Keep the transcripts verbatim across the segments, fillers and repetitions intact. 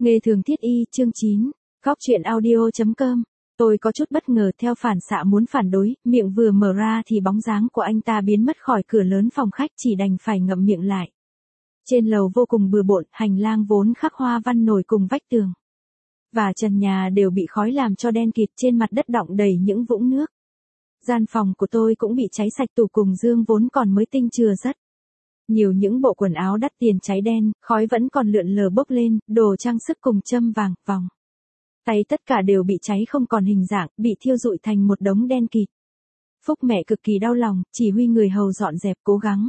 Nghề thường thiết y, chương chín. Góc chuyện audio chấm com. Tôi có chút bất ngờ, theo phản xạ muốn phản đối, miệng vừa mở ra thì bóng dáng của anh ta biến mất khỏi cửa lớn phòng khách, chỉ đành phải ngậm miệng lại. Trên lầu vô cùng bừa bộn, hành lang vốn khắc hoa văn nổi cùng vách tường và trần nhà đều bị khói làm cho đen kịt, trên mặt đất đọng đầy những vũng nước. Gian phòng của tôi cũng bị cháy sạch, tủ cùng giường vốn còn mới tinh chừa rất nhiều những bộ quần áo đắt tiền cháy đen, khói vẫn còn lượn lờ bốc lên, đồ trang sức cùng châm vàng, vòng tay tất cả đều bị cháy không còn hình dạng, bị thiêu rụi thành một đống đen kịt. Phúc mẹ cực kỳ đau lòng, chỉ huy người hầu dọn dẹp, cố gắng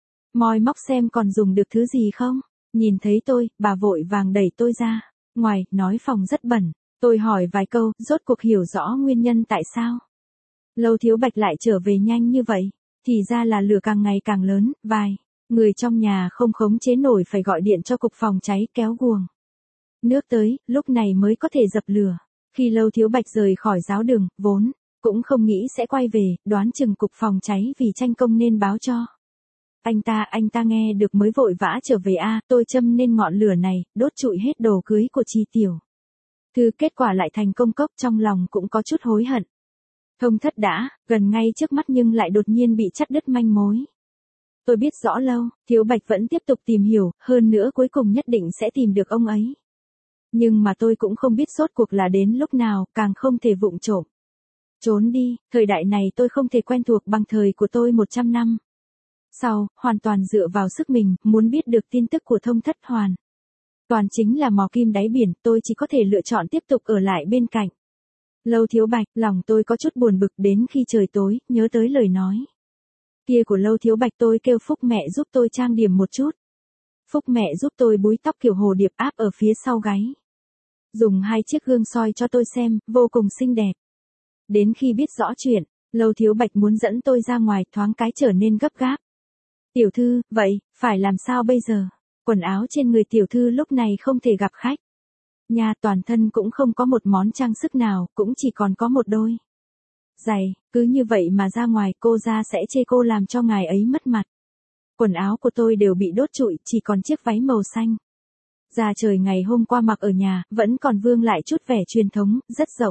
moi móc xem còn dùng được thứ gì không. Nhìn thấy tôi, bà vội vàng đẩy tôi ra ngoài, nói phòng rất bẩn. Tôi hỏi vài câu, rốt cuộc hiểu rõ nguyên nhân tại sao Lâu Thiếu Bạch lại trở về nhanh như vậy. Thì ra là lửa càng ngày càng lớn, vài người trong nhà không khống chế nổi phải gọi điện cho cục phòng cháy kéo guồng nước tới, lúc này mới có thể dập lửa. Khi Lâu Thiếu Bạch rời khỏi giáo đường, vốn cũng không nghĩ sẽ quay về, đoán chừng cục phòng cháy vì tranh công nên báo cho anh ta, anh ta nghe được mới vội vã trở về. A, tôi châm nên ngọn lửa này, đốt trụi hết đồ cưới của Chi Tiểu Thư, kết quả lại thành công cốc, trong lòng cũng có chút hối hận. Thông thất đã gần ngay trước mắt nhưng lại đột nhiên bị chắt đứt manh mối. Tôi biết rõ Lâu Thiếu Bạch vẫn tiếp tục tìm hiểu, hơn nữa cuối cùng nhất định sẽ tìm được ông ấy. Nhưng mà tôi cũng không biết rốt cuộc là đến lúc nào, càng không thể vụng trộm trốn đi. Thời đại này tôi không thể quen thuộc bằng thời của tôi một trăm năm sau, hoàn toàn dựa vào sức mình. Muốn biết được tin tức của Thông thất hoàn toàn chính là mò kim đáy biển, tôi chỉ có thể lựa chọn tiếp tục ở lại bên cạnh Lâu Thiếu Bạch. Lòng tôi có chút buồn bực, đến khi trời tối, nhớ tới lời nói kia của Lâu Thiếu Bạch, tôi kêu Phúc mẹ giúp tôi trang điểm một chút. Phúc mẹ giúp tôi búi tóc kiểu hồ điệp áp ở phía sau gáy, dùng hai chiếc gương soi cho tôi xem, vô cùng xinh đẹp. Đến khi biết rõ chuyện, Lâu Thiếu Bạch muốn dẫn tôi ra ngoài, thoáng cái trở nên gấp gáp. Tiểu thư, vậy, phải làm sao bây giờ? Quần áo trên người tiểu thư lúc này không thể gặp khách. Nhà toàn thân cũng không có một món trang sức nào, cũng chỉ còn có một đôi giày, cứ như vậy mà ra ngoài, cô ra sẽ chê cô làm cho ngài ấy mất mặt. Quần áo của tôi đều bị đốt trụi, chỉ còn chiếc váy màu xanh da trời ngày hôm qua mặc ở nhà, vẫn còn vương lại chút vẻ truyền thống, rất rộng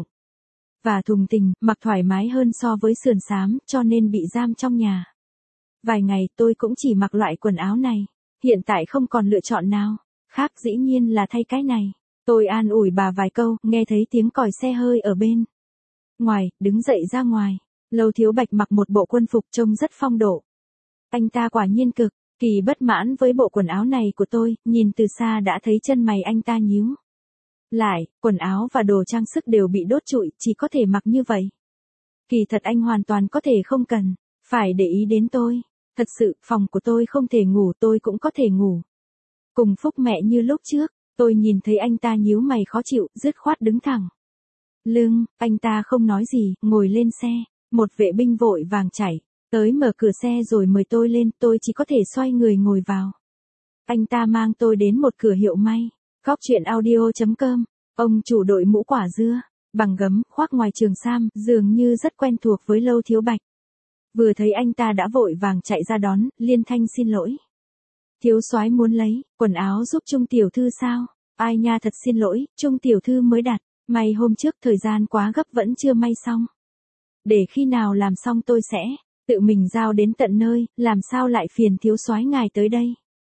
và thùng tình, mặc thoải mái hơn so với sườn xám, cho nên bị giam trong nhà vài ngày. Tôi cũng chỉ mặc loại quần áo này, hiện tại không còn lựa chọn nào khác, dĩ nhiên là thay cái này. Tôi an ủi bà vài câu, nghe thấy tiếng còi xe hơi ở bên ngoài, đứng dậy ra ngoài. Lâu Thiếu Bạch mặc một bộ quân phục trông rất phong độ. Anh ta quả nhiên cực kỳ bất mãn với bộ quần áo này của tôi, nhìn từ xa đã thấy chân mày anh ta nhíu lại, quần áo và đồ trang sức đều bị đốt trụi, chỉ có thể mặc như vậy. Kỳ thật anh hoàn toàn có thể không cần phải để ý đến tôi. Thật sự, phòng của tôi không thể ngủ, tôi cũng có thể ngủ cùng Phúc mẹ như lúc trước. Tôi nhìn thấy anh ta nhíu mày khó chịu, dứt khoát đứng thẳng lưng, anh ta không nói gì, ngồi lên xe. Một vệ binh vội vàng chạy tới mở cửa xe rồi mời tôi lên, tôi chỉ có thể xoay người ngồi vào. Anh ta mang tôi đến một cửa hiệu may. Góc chuyện audio chấm com. Ông chủ đội mũ quả dưa bằng gấm, khoác ngoài trường sam, dường như rất quen thuộc với Lâu Thiếu Bạch. Vừa thấy anh ta đã vội vàng chạy ra đón, liên thanh xin lỗi. Thiếu soái muốn lấy quần áo giúp Trung tiểu thư sao? Ai nha, thật xin lỗi, Trung tiểu thư mới đặt may hôm trước, thời gian quá gấp vẫn chưa may xong. Để khi nào làm xong tôi sẽ tự mình giao đến tận nơi, làm sao lại phiền thiếu soái ngài tới đây.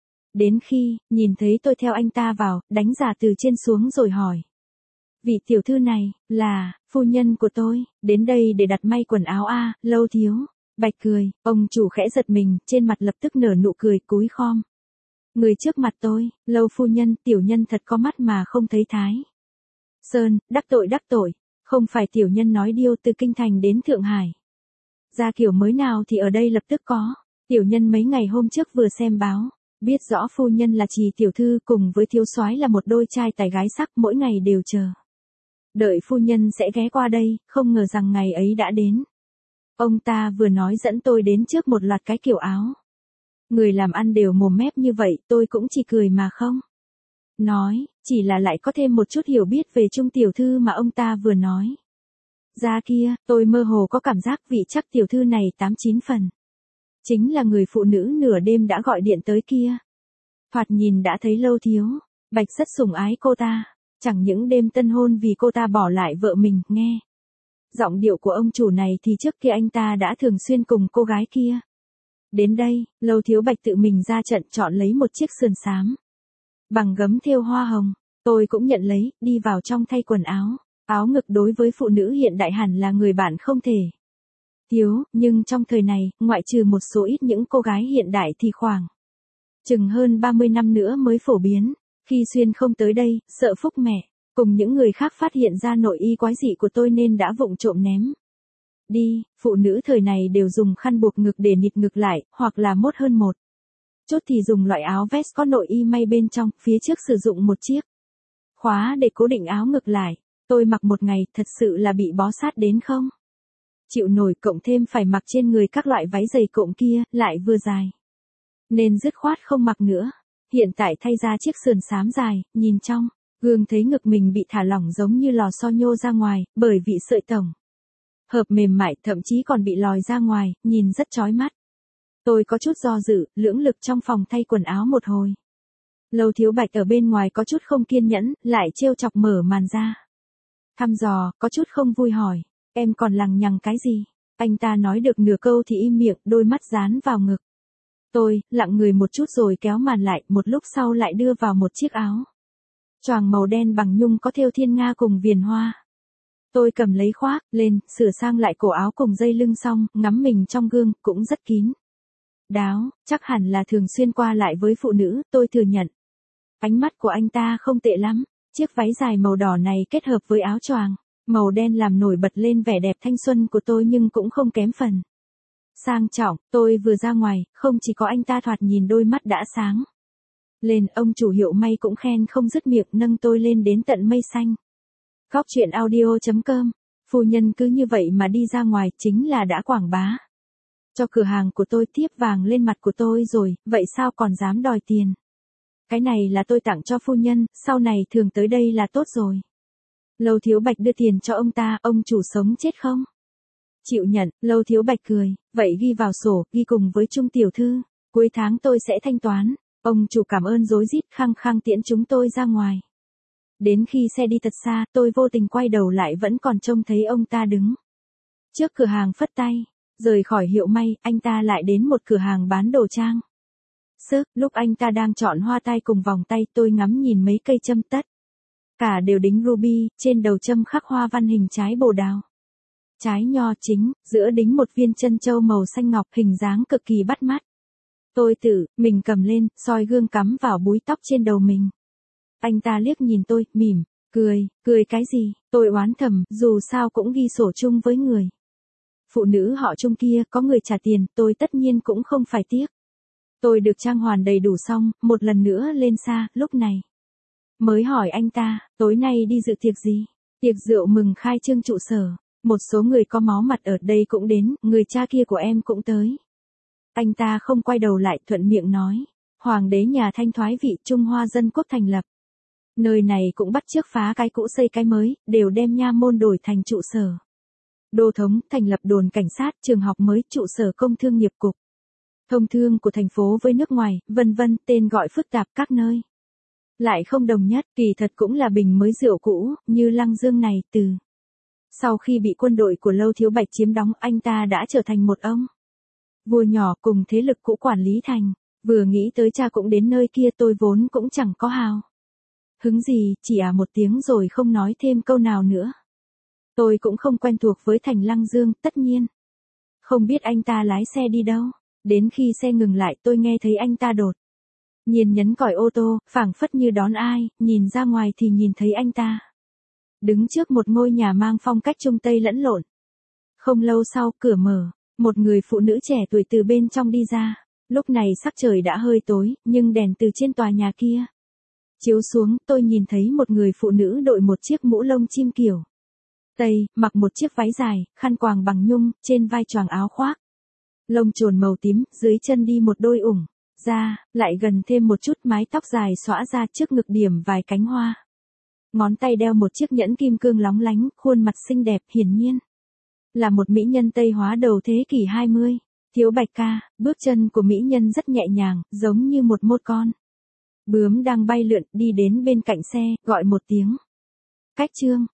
Đến khi nhìn thấy tôi theo anh ta vào, đánh giá từ trên xuống rồi hỏi: vị tiểu thư này là phu nhân của tôi, đến đây để đặt may quần áo a? Lâu Thiếu Bạch cười. Ông chủ khẽ giật mình, trên mặt lập tức nở nụ cười, cúi khom người trước mặt tôi. Lâu phu nhân, tiểu nhân thật có mắt mà không thấy Thái Sơn, đắc tội đắc tội. Không phải tiểu nhân nói điêu, từ Kinh Thành đến Thượng Hải ra kiểu mới nào thì ở đây lập tức có. Tiểu nhân mấy ngày hôm trước vừa xem báo, biết rõ phu nhân là Trì tiểu thư cùng với thiếu soái là một đôi trai tài gái sắc, mỗi ngày đều chờ đợi phu nhân sẽ ghé qua đây, không ngờ rằng ngày ấy đã đến. Ông ta vừa nói dẫn tôi đến trước một loạt cái kiểu áo. Người làm ăn đều mồm mép như vậy, tôi cũng chỉ cười mà không nói, chỉ là lại có thêm một chút hiểu biết về Trung tiểu thư mà ông ta vừa nói ra kia. Tôi mơ hồ có cảm giác vị chắc tiểu thư này tám chín phần chính là người phụ nữ nửa đêm đã gọi điện tới kia. Thoạt nhìn đã thấy Lâu Thiếu Bạch rất sủng ái cô ta, chẳng những đêm tân hôn vì cô ta bỏ lại vợ mình, nghe. Giọng điệu của ông chủ này thì trước kia anh ta đã thường xuyên cùng cô gái kia. Đến đây, Lâu Thiếu Bạch tự mình ra trận chọn lấy một chiếc sườn xám. Bằng gấm thêu hoa hồng, tôi cũng nhận lấy, đi vào trong thay quần áo. Áo ngực đối với phụ nữ hiện đại hẳn là người bạn không thể thiếu, nhưng trong thời này, ngoại trừ một số ít những cô gái hiện đại thì khoảng chừng hơn ba mươi năm nữa mới phổ biến. Khi Xuyên không tới đây, sợ Phúc mẹ, cùng những người khác phát hiện ra nội y quái dị của tôi nên đã vụng trộm ném đi. Phụ nữ thời này đều dùng khăn buộc ngực để nịt ngực lại, hoặc là mốt hơn một chút thì dùng loại áo vest có nội y may bên trong, phía trước sử dụng một chiếc khóa để cố định áo ngực lại. Tôi mặc một ngày, thật sự là bị bó sát đến không chịu nổi, cộng thêm phải mặc trên người các loại váy dày cộm kia, lại vừa dài, nên dứt khoát không mặc nữa. Hiện tại thay ra chiếc sườn xám dài, nhìn trong gương thấy ngực mình bị thả lỏng giống như lò xo nhô ra ngoài, bởi vì sợi tổng hợp mềm mại, thậm chí còn bị lòi ra ngoài, nhìn rất chói mắt. Tôi có chút do dự, lưỡng lực trong phòng thay quần áo một hồi. Lâu Thiếu Bạch ở bên ngoài có chút không kiên nhẫn, lại trêu chọc mở màn ra. Thăm dò, có chút không vui hỏi, em còn lằng nhằng cái gì? Anh ta nói được nửa câu thì im miệng, đôi mắt dán vào ngực. Tôi, lặng người một chút rồi kéo màn lại, một lúc sau lại đưa vào một chiếc áo choàng màu đen bằng nhung có thêu thiên nga cùng viền hoa. Tôi cầm lấy khoác lên, sửa sang lại cổ áo cùng dây lưng xong, ngắm mình trong gương, cũng rất kín đáo, chắc hẳn là thường xuyên qua lại với phụ nữ, tôi thừa nhận. Ánh mắt của anh ta không tệ lắm, chiếc váy dài màu đỏ này kết hợp với áo choàng màu đen làm nổi bật lên vẻ đẹp thanh xuân của tôi, nhưng cũng không kém phần sang trọng. Tôi vừa ra ngoài, không chỉ có anh ta thoạt nhìn đôi mắt đã sáng lên, ông chủ Hiệu May cũng khen không dứt miệng, nâng tôi lên đến tận mây xanh. Góc truyện audio chấm com, phu nhân cứ như vậy mà đi ra ngoài, chính là đã quảng bá cho cửa hàng của tôi, tiếp vàng lên mặt của tôi rồi, vậy sao còn dám đòi tiền? Cái này là tôi tặng cho phu nhân, sau này thường tới đây là tốt rồi. Lâu Thiếu Bạch đưa tiền cho ông ta, ông chủ sống chết không chịu nhận. Lâu Thiếu Bạch cười, vậy ghi vào sổ, ghi cùng với Trung tiểu thư, cuối tháng tôi sẽ thanh toán. Ông chủ cảm ơn rối rít, khăng khăng tiễn chúng tôi ra ngoài. Đến khi xe đi thật xa, tôi vô tình quay đầu lại vẫn còn trông thấy ông ta đứng trước cửa hàng phất tay. Rời khỏi Hiệu May, anh ta lại đến một cửa hàng bán đồ trang sức. Lúc anh ta đang chọn hoa tai cùng vòng tay, tôi ngắm nhìn mấy cây châm tất cả đều đính ruby, trên đầu châm khắc hoa văn hình trái bồ đào, trái nho chính, giữa đính một viên chân châu màu xanh ngọc, hình dáng cực kỳ bắt mắt. Tôi tự mình cầm lên, soi gương cắm vào búi tóc trên đầu mình. Anh ta liếc nhìn tôi, mỉm cười, cười cái gì? Tôi oán thầm, dù sao cũng ghi sổ chung với người phụ nữ họ Trung kia, có người trả tiền, tôi tất nhiên cũng không phải tiếc. Tôi được trang hoàn đầy đủ xong, một lần nữa lên xa, lúc này mới hỏi anh ta, tối nay đi dự tiệc gì? Tiệc rượu mừng khai trương trụ sở, một số người có máu mặt ở đây cũng đến, người cha kia của em cũng tới. Anh ta không quay đầu lại, thuận miệng nói, hoàng đế nhà Thanh thoái vị, Trung Hoa dân quốc thành lập. Nơi này cũng bắt chước phá cái cũ xây cái mới, đều đem nha môn đổi thành trụ sở đô thống, thành lập đồn cảnh sát, trường học mới, trụ sở công thương nghiệp cục thông thương của thành phố với nước ngoài, vân vân, tên gọi phức tạp các nơi lại không đồng nhất, kỳ thật cũng là bình mới rượu cũ, như Lăng Dương này, từ sau khi bị quân đội của Lâu Thiếu Bạch chiếm đóng, anh ta đã trở thành một ông vua nhỏ cùng thế lực cũ quản lý thành. Vừa nghĩ tới cha cũng đến nơi kia, tôi vốn cũng chẳng có hào hứng gì, chỉ à một tiếng rồi không nói thêm câu nào nữa. Tôi cũng không quen thuộc với thành Lăng Dương, tất nhiên không biết anh ta lái xe đi đâu. Đến khi xe ngừng lại, tôi nghe thấy anh ta đột nhiên nhấn còi ô tô, phảng phất như đón ai, nhìn ra ngoài thì nhìn thấy anh ta đứng trước một ngôi nhà mang phong cách Trung Tây lẫn lộn. Không lâu sau, cửa mở, một người phụ nữ trẻ tuổi từ bên trong đi ra. Lúc này sắc trời đã hơi tối, nhưng đèn từ trên tòa nhà kia chiếu xuống, tôi nhìn thấy một người phụ nữ đội một chiếc mũ lông chim kiểu Tây, mặc một chiếc váy dài, khăn quàng bằng nhung, trên vai choàng áo khoác lông chồn màu tím, dưới chân đi một đôi ủng da, lại gần thêm một chút, mái tóc dài xõa ra, trước ngực điểm vài cánh hoa. Ngón tay đeo một chiếc nhẫn kim cương lóng lánh, khuôn mặt xinh đẹp, hiển nhiên là một mỹ nhân Tây hóa đầu thế kỷ hai mươi. Thiếu Bạch ca, bước chân của mỹ nhân rất nhẹ nhàng, giống như một mốt con Bướm đang bay lượn đi đến bên cạnh xe, gọi một tiếng. Cách Trương.